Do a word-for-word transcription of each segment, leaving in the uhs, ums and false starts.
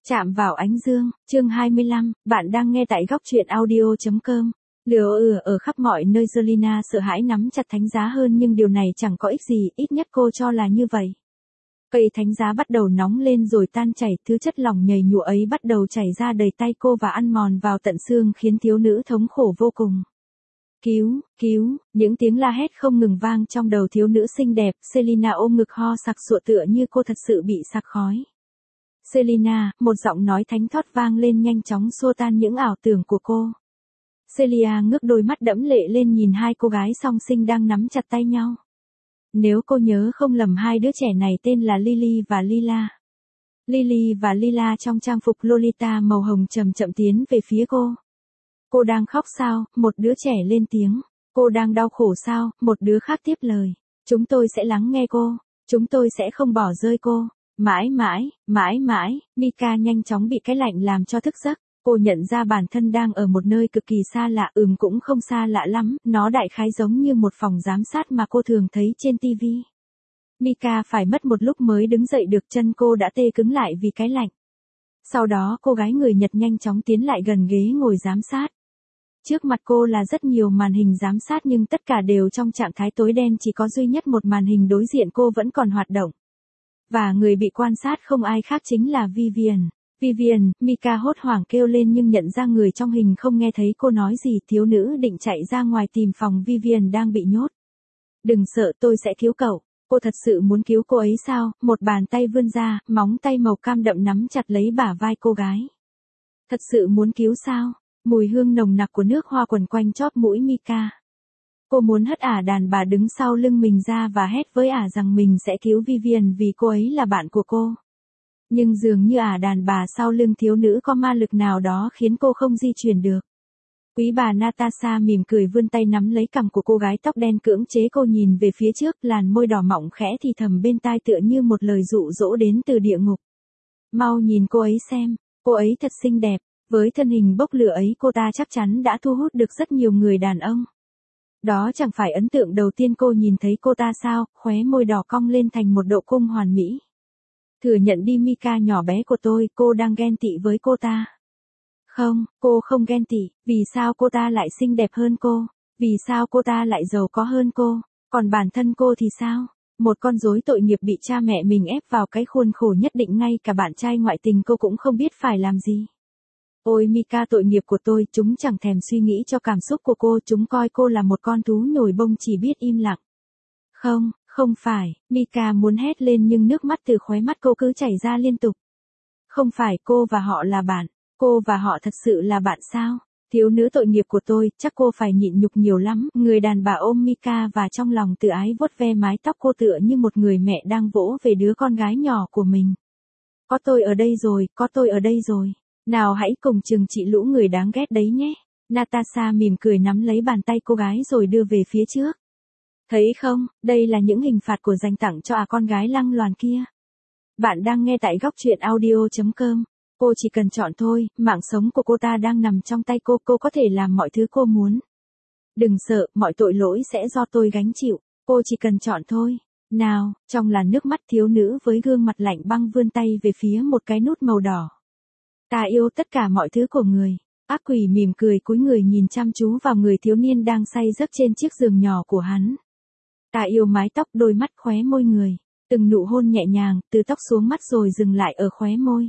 Chạm vào ánh dương, chương hai mươi lăm, bạn đang nghe tại góc truyện audio.com. Lửa ừa ở khắp mọi nơi. Zelina sợ hãi nắm chặt thánh giá hơn, nhưng điều này chẳng có ích gì, ít nhất cô cho là như vậy. Cây thánh giá bắt đầu nóng lên rồi tan chảy, thứ chất lỏng nhầy nhụa ấy bắt đầu chảy ra đầy tay cô và ăn mòn vào tận xương, khiến thiếu nữ thống khổ vô cùng. Cứu, cứu, những tiếng la hét không ngừng vang trong đầu thiếu nữ xinh đẹp. Selina ôm ngực ho sặc sụa tựa như cô thật sự bị sặc khói. Selina, một giọng nói thánh thót vang lên nhanh chóng xua tan những ảo tưởng của cô. Celia ngước đôi mắt đẫm lệ lên nhìn hai cô gái song sinh đang nắm chặt tay nhau. Nếu cô nhớ không lầm, hai đứa trẻ này tên là Lily và Lila. Lily và Lila trong trang phục Lolita màu hồng chậm chậm tiến về phía cô. Cô đang khóc sao? Một đứa trẻ lên tiếng. Cô đang đau khổ sao? Một đứa khác tiếp lời. Chúng tôi sẽ lắng nghe cô. Chúng tôi sẽ không bỏ rơi cô. Mãi mãi, mãi mãi, Mika nhanh chóng bị cái lạnh làm cho thức giấc. Cô nhận ra bản thân đang ở một nơi cực kỳ xa lạ, ừm cũng không xa lạ lắm, nó đại khái giống như một phòng giám sát mà cô thường thấy trên ti vi. Mika phải mất một lúc mới đứng dậy được, chân cô đã tê cứng lại vì cái lạnh. Sau đó cô gái người Nhật nhanh chóng tiến lại gần ghế ngồi giám sát. Trước mặt cô là rất nhiều màn hình giám sát nhưng tất cả đều trong trạng thái tối đen, chỉ có duy nhất một màn hình đối diện cô vẫn còn hoạt động. Và người bị quan sát không ai khác chính là Vivian. Vivian, Mika hốt hoảng kêu lên nhưng nhận ra người trong hình không nghe thấy cô nói gì. Thiếu nữ định chạy ra ngoài tìm phòng Vivian đang bị nhốt. Đừng sợ, tôi sẽ cứu cậu. Cô thật sự muốn cứu cô ấy sao? Một bàn tay vươn ra, móng tay màu cam đậm nắm chặt lấy bả vai cô gái. Thật sự muốn cứu sao? Mùi hương nồng nặc của nước hoa quẩn quanh chóp mũi Mika. Cô muốn hất ả đàn bà đứng sau lưng mình ra và hét với ả rằng mình sẽ cứu Vivian vì cô ấy là bạn của cô. Nhưng dường như ả đàn bà sau lưng thiếu nữ có ma lực nào đó khiến cô không di chuyển được. Quý bà Natasha mỉm cười vươn tay nắm lấy cằm của cô gái tóc đen, cưỡng chế cô nhìn về phía trước, làn môi đỏ mọng khẽ thì thầm bên tai tựa như một lời dụ dỗ đến từ địa ngục. Mau nhìn cô ấy xem, cô ấy thật xinh đẹp, với thân hình bốc lửa ấy cô ta chắc chắn đã thu hút được rất nhiều người đàn ông. Đó chẳng phải ấn tượng đầu tiên cô nhìn thấy cô ta sao? Khóe môi đỏ cong lên thành một độ cung hoàn mỹ. Thừa nhận đi Mika nhỏ bé của tôi, cô đang ghen tị với cô ta. Không, cô không ghen tị, vì sao cô ta lại xinh đẹp hơn cô? Vì sao cô ta lại giàu có hơn cô? Còn bản thân cô thì sao? Một con rối tội nghiệp bị cha mẹ mình ép vào cái khuôn khổ nhất định, ngay cả bạn trai ngoại tình cô cũng không biết phải làm gì. Ôi Mika, tội nghiệp của tôi, chúng chẳng thèm suy nghĩ cho cảm xúc của cô, chúng coi cô là một con thú nhồi bông chỉ biết im lặng. Không, không phải, Mika muốn hét lên nhưng nước mắt từ khóe mắt cô cứ chảy ra liên tục. Không phải, cô và họ là bạn, cô và họ thật sự là bạn sao? Thiếu nữ tội nghiệp của tôi, chắc cô phải nhịn nhục nhiều lắm. Người đàn bà ôm Mika và trong lòng tự ái vuốt ve mái tóc cô tựa như một người mẹ đang vỗ về đứa con gái nhỏ của mình. Có tôi ở đây rồi, có tôi ở đây rồi. Nào hãy cùng trừng trị lũ người đáng ghét đấy nhé. Natasha mỉm cười nắm lấy bàn tay cô gái rồi đưa về phía trước. Thấy không, đây là những hình phạt của dành tặng cho à con gái lăng loàn kia. Bạn đang nghe tại góc truyện audio.com. Cô chỉ cần chọn thôi, mạng sống của cô ta đang nằm trong tay cô, cô có thể làm mọi thứ cô muốn. Đừng sợ, mọi tội lỗi sẽ do tôi gánh chịu, cô chỉ cần chọn thôi. Nào, trong làn nước mắt thiếu nữ với gương mặt lạnh băng vươn tay về phía một cái nút màu đỏ. Ta yêu tất cả mọi thứ của người. Ác quỷ mỉm cười cúi người nhìn chăm chú vào người thiếu niên đang say giấc trên chiếc giường nhỏ của hắn. Ta yêu mái tóc, đôi mắt, khóe môi người. Từng nụ hôn nhẹ nhàng, từ tóc xuống mắt rồi dừng lại ở khóe môi.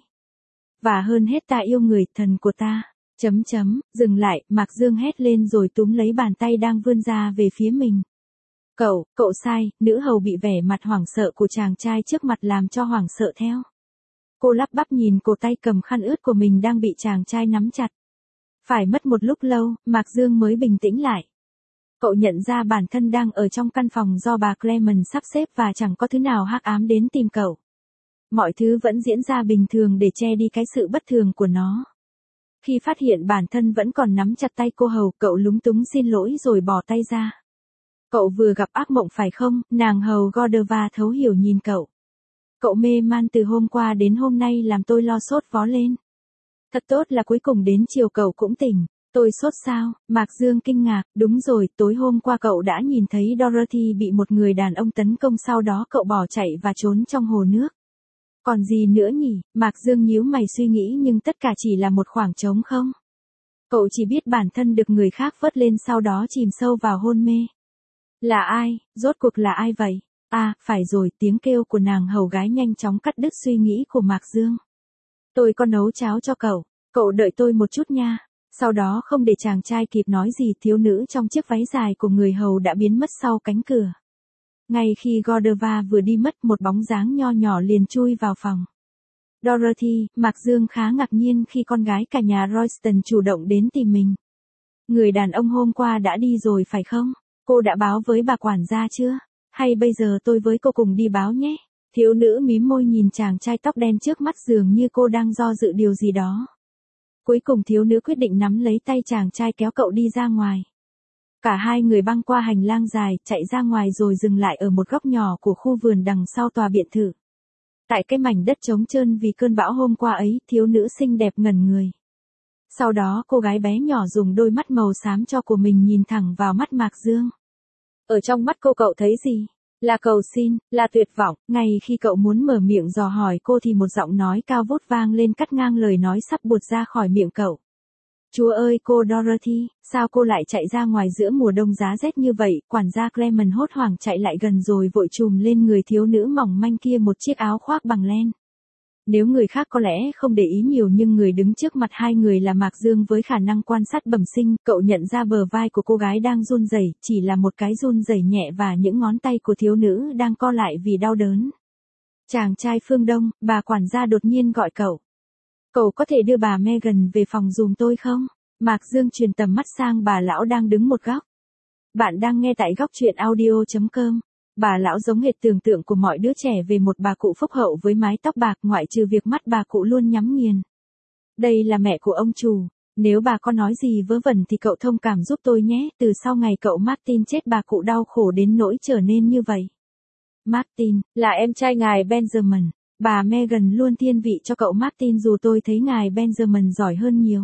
Và hơn hết ta yêu người, thần của ta. Chấm chấm, dừng lại, Mạc Dương hét lên rồi túm lấy bàn tay đang vươn ra về phía mình. Cậu, cậu sai, nữ hầu bị vẻ mặt hoảng sợ của chàng trai trước mặt làm cho hoảng sợ theo. Cô lắp bắp nhìn cổ tay cầm khăn ướt của mình đang bị chàng trai nắm chặt. Phải mất một lúc lâu, Mạc Dương mới bình tĩnh lại. Cậu nhận ra bản thân đang ở trong căn phòng do bà Clement sắp xếp và chẳng có thứ nào hắc ám đến tìm cậu. Mọi thứ vẫn diễn ra bình thường để che đi cái sự bất thường của nó. Khi phát hiện bản thân vẫn còn nắm chặt tay cô hầu, cậu lúng túng xin lỗi rồi bỏ tay ra. Cậu vừa gặp ác mộng phải không? Nàng hầu Gordova thấu hiểu nhìn cậu. Cậu mê man từ hôm qua đến hôm nay làm tôi lo sốt vó lên. Thật tốt là cuối cùng đến chiều cậu cũng tỉnh. Tôi sốt sao? Mạc Dương kinh ngạc, đúng rồi, tối hôm qua cậu đã nhìn thấy Dorothy bị một người đàn ông tấn công, sau đó cậu bỏ chạy và trốn trong hồ nước. Còn gì nữa nhỉ? Mạc Dương nhíu mày suy nghĩ nhưng tất cả chỉ là một khoảng trống không. Cậu chỉ biết bản thân được người khác vớt lên sau đó chìm sâu vào hôn mê. Là ai? Rốt cuộc là ai vậy? À, phải rồi, tiếng kêu của nàng hầu gái nhanh chóng cắt đứt suy nghĩ của Mạc Dương. Tôi có nấu cháo cho cậu, cậu đợi tôi một chút nha. Sau đó không để chàng trai kịp nói gì, thiếu nữ trong chiếc váy dài của người hầu đã biến mất sau cánh cửa. Ngay khi Gordova vừa đi mất, một bóng dáng nho nhỏ liền chui vào phòng. Dorothy, Mạc Dương khá ngạc nhiên khi con gái cả nhà Royston chủ động đến tìm mình. Người đàn ông hôm qua đã đi rồi phải không? Cô đã báo với bà quản gia chưa? Hay bây giờ tôi với cô cùng đi báo nhé? Thiếu nữ mím môi nhìn chàng trai tóc đen trước mắt, dường như cô đang do dự điều gì đó. Cuối cùng thiếu nữ quyết định nắm lấy tay chàng trai kéo cậu đi ra ngoài. Cả hai người băng qua hành lang dài, chạy ra ngoài rồi dừng lại ở một góc nhỏ của khu vườn đằng sau tòa biệt thự. Tại cái mảnh đất trống trơn vì cơn bão hôm qua ấy, thiếu nữ xinh đẹp ngẩn người. Sau đó cô gái bé nhỏ dùng đôi mắt màu xám cho của mình nhìn thẳng vào mắt Mạc Dương. Ở trong mắt cô cậu thấy gì? Là cầu xin, là tuyệt vọng. Ngay khi cậu muốn mở miệng dò hỏi cô thì một giọng nói cao vút vang lên cắt ngang lời nói sắp buột ra khỏi miệng cậu. Chúa ơi, cô Dorothy, sao cô lại chạy ra ngoài giữa mùa đông giá rét như vậy? Quản gia Clement hốt hoảng chạy lại gần rồi vội trùm lên người thiếu nữ mỏng manh kia một chiếc áo khoác bằng len. Nếu người khác có lẽ không để ý nhiều nhưng người đứng trước mặt hai người là Mạc Dương với khả năng quan sát bẩm sinh, cậu nhận ra bờ vai của cô gái đang run rẩy, chỉ là một cái run rẩy nhẹ và những ngón tay của thiếu nữ đang co lại vì đau đớn. Chàng trai phương Đông, bà quản gia đột nhiên gọi cậu. Cậu có thể đưa bà Megan về phòng giùm tôi không? Mạc Dương truyền tầm mắt sang bà lão đang đứng một góc. Bạn đang nghe tại góc truyện audio chấm com. Bà lão giống hệt tưởng tượng của mọi đứa trẻ về một bà cụ phúc hậu với mái tóc bạc, ngoại trừ việc mắt bà cụ luôn nhắm nghiền. Đây là mẹ của ông chủ. Nếu bà có nói gì vớ vẩn thì cậu thông cảm giúp tôi nhé. Từ sau ngày cậu Martin chết bà cụ đau khổ đến nỗi trở nên như vậy. Martin, là em trai ngài Benjamin. Bà Megan luôn thiên vị cho cậu Martin dù tôi thấy ngài Benjamin giỏi hơn nhiều.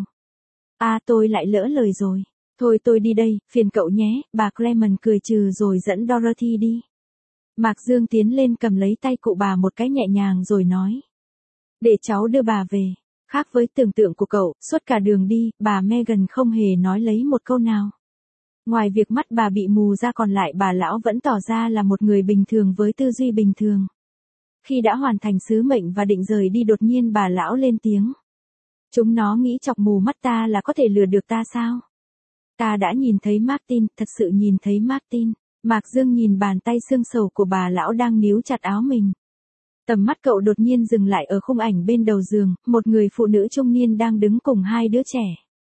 À, tôi lại lỡ lời rồi. Thôi tôi đi đây, phiền cậu nhé. Bà Clement cười trừ rồi dẫn Dorothy đi. Mạc Dương tiến lên cầm lấy tay cụ bà một cái nhẹ nhàng rồi nói. Để cháu đưa bà về. Khác với tưởng tượng của cậu, suốt cả đường đi, bà Megan không hề nói lấy một câu nào. Ngoài việc mắt bà bị mù ra còn lại bà lão vẫn tỏ ra là một người bình thường với tư duy bình thường. Khi đã hoàn thành sứ mệnh và định rời đi đột nhiên bà lão lên tiếng. Chúng nó nghĩ chọc mù mắt ta là có thể lừa được ta sao? Ta đã nhìn thấy Martin, thật sự nhìn thấy Martin. Mạc Dương nhìn bàn tay xương sầu của bà lão đang níu chặt áo mình. Tầm mắt cậu đột nhiên dừng lại ở khung ảnh bên đầu giường, một người phụ nữ trung niên đang đứng cùng hai đứa trẻ.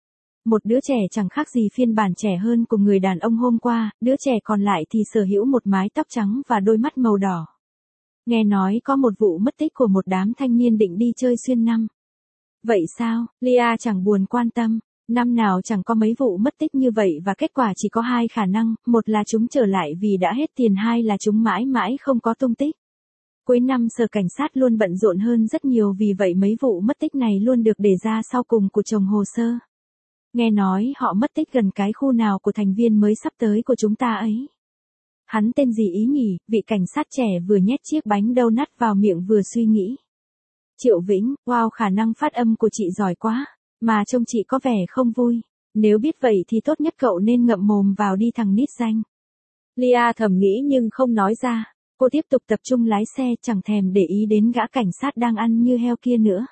Một đứa trẻ chẳng khác gì phiên bản trẻ hơn của người đàn ông hôm qua, đứa trẻ còn lại thì sở hữu một mái tóc trắng và đôi mắt màu đỏ. Nghe nói có một vụ mất tích của một đám thanh niên định đi chơi xuyên năm. Vậy sao? Lia chẳng buồn quan tâm. Năm nào chẳng có mấy vụ mất tích như vậy và kết quả chỉ có hai khả năng, một là chúng trở lại vì đã hết tiền, hai là chúng mãi mãi không có tung tích. Cuối năm sở cảnh sát luôn bận rộn hơn rất nhiều vì vậy mấy vụ mất tích này luôn được để ra sau cùng của chồng hồ sơ. Nghe nói họ mất tích gần cái khu nào của thành viên mới sắp tới của chúng ta ấy. Hắn tên gì ý nhỉ? Vị cảnh sát trẻ vừa nhét chiếc bánh donut vào miệng vừa suy nghĩ. Triệu Vĩnh, wow, khả năng phát âm của chị giỏi quá. Mà trông chị có vẻ không vui. Nếu biết vậy thì tốt nhất cậu nên ngậm mồm vào đi thằng nít danh. Lia thầm nghĩ nhưng không nói ra. Cô tiếp tục tập trung lái xe chẳng thèm để ý đến gã cảnh sát đang ăn như heo kia nữa.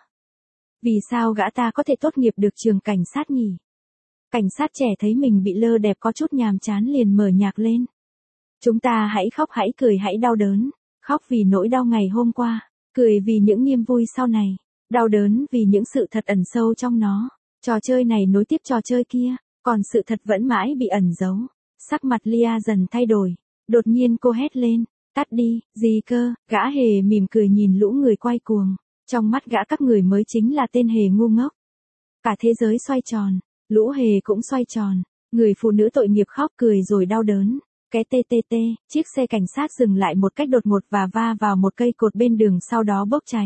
Vì sao gã ta có thể tốt nghiệp được trường cảnh sát nhỉ? Cảnh sát trẻ thấy mình bị lơ đẹp có chút nhàm chán liền mở nhạc lên. Chúng ta hãy khóc hãy cười hãy đau đớn. Khóc vì nỗi đau ngày hôm qua. Cười vì những niềm vui sau này. Đau đớn vì những sự thật ẩn sâu trong nó. Trò chơi này nối tiếp trò chơi kia, còn sự thật vẫn mãi bị ẩn giấu. Sắc mặt Lia dần thay đổi. Đột nhiên cô hét lên, tắt đi, gì cơ? Gã hề mỉm cười nhìn lũ người quay cuồng. Trong mắt gã các người mới chính là tên hề ngu ngốc. Cả thế giới xoay tròn, lũ hề cũng xoay tròn. Người phụ nữ tội nghiệp khóc cười rồi đau đớn. Cái tê tê tê, chiếc xe cảnh sát dừng lại một cách đột ngột và va vào một cây cột bên đường sau đó bốc cháy.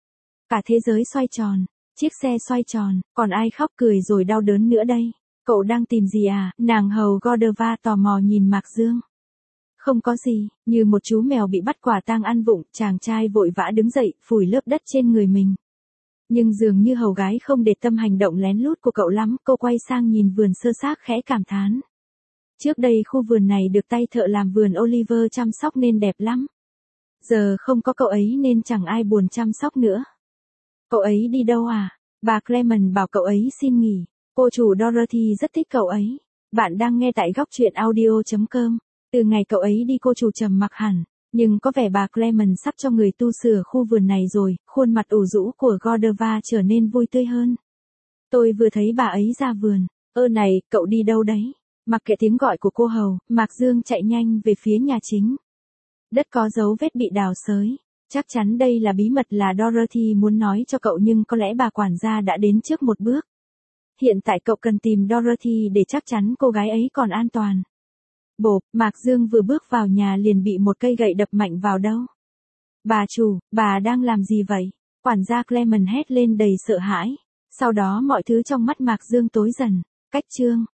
Cả thế giới xoay tròn, chiếc xe xoay tròn, còn ai khóc cười rồi đau đớn nữa đây? Cậu đang tìm gì à? Nàng hầu Gordova tò mò nhìn Mạc Dương. Không có gì, như một chú mèo bị bắt quả tang ăn vụng, chàng trai vội vã đứng dậy, phủi lớp đất trên người mình. Nhưng dường như hầu gái không để tâm hành động lén lút của cậu lắm, cô quay sang nhìn vườn sơ xác khẽ cảm thán. Trước đây khu vườn này được tay thợ làm vườn Oliver chăm sóc nên đẹp lắm. Giờ không có cậu ấy nên chẳng ai buồn chăm sóc nữa. Cậu ấy đi đâu à? Bà Clement bảo cậu ấy xin nghỉ. Cô chủ Dorothy rất thích cậu ấy. Bạn đang nghe tại góc truyện audio chấm com. Từ ngày cậu ấy đi cô chủ trầm mặc hẳn. Nhưng có vẻ bà Clement sắp cho người tu sửa khu vườn này rồi, khuôn mặt ủ rũ của Godiva trở nên vui tươi hơn. Tôi vừa thấy bà ấy ra vườn. Ơ này, cậu đi đâu đấy? Mặc kệ tiếng gọi của cô hầu, Mạc Dương chạy nhanh về phía nhà chính. Đất có dấu vết bị đào xới. Chắc chắn đây là bí mật là Dorothy muốn nói cho cậu nhưng có lẽ bà quản gia đã đến trước một bước. Hiện tại cậu cần tìm Dorothy để chắc chắn cô gái ấy còn an toàn. Bộp, Mạc Dương vừa bước vào nhà liền bị một cây gậy đập mạnh vào đầu. Bà chủ, bà đang làm gì vậy? Quản gia Clement hét lên đầy sợ hãi. Sau đó mọi thứ trong mắt Mạc Dương tối dần. Cách chương.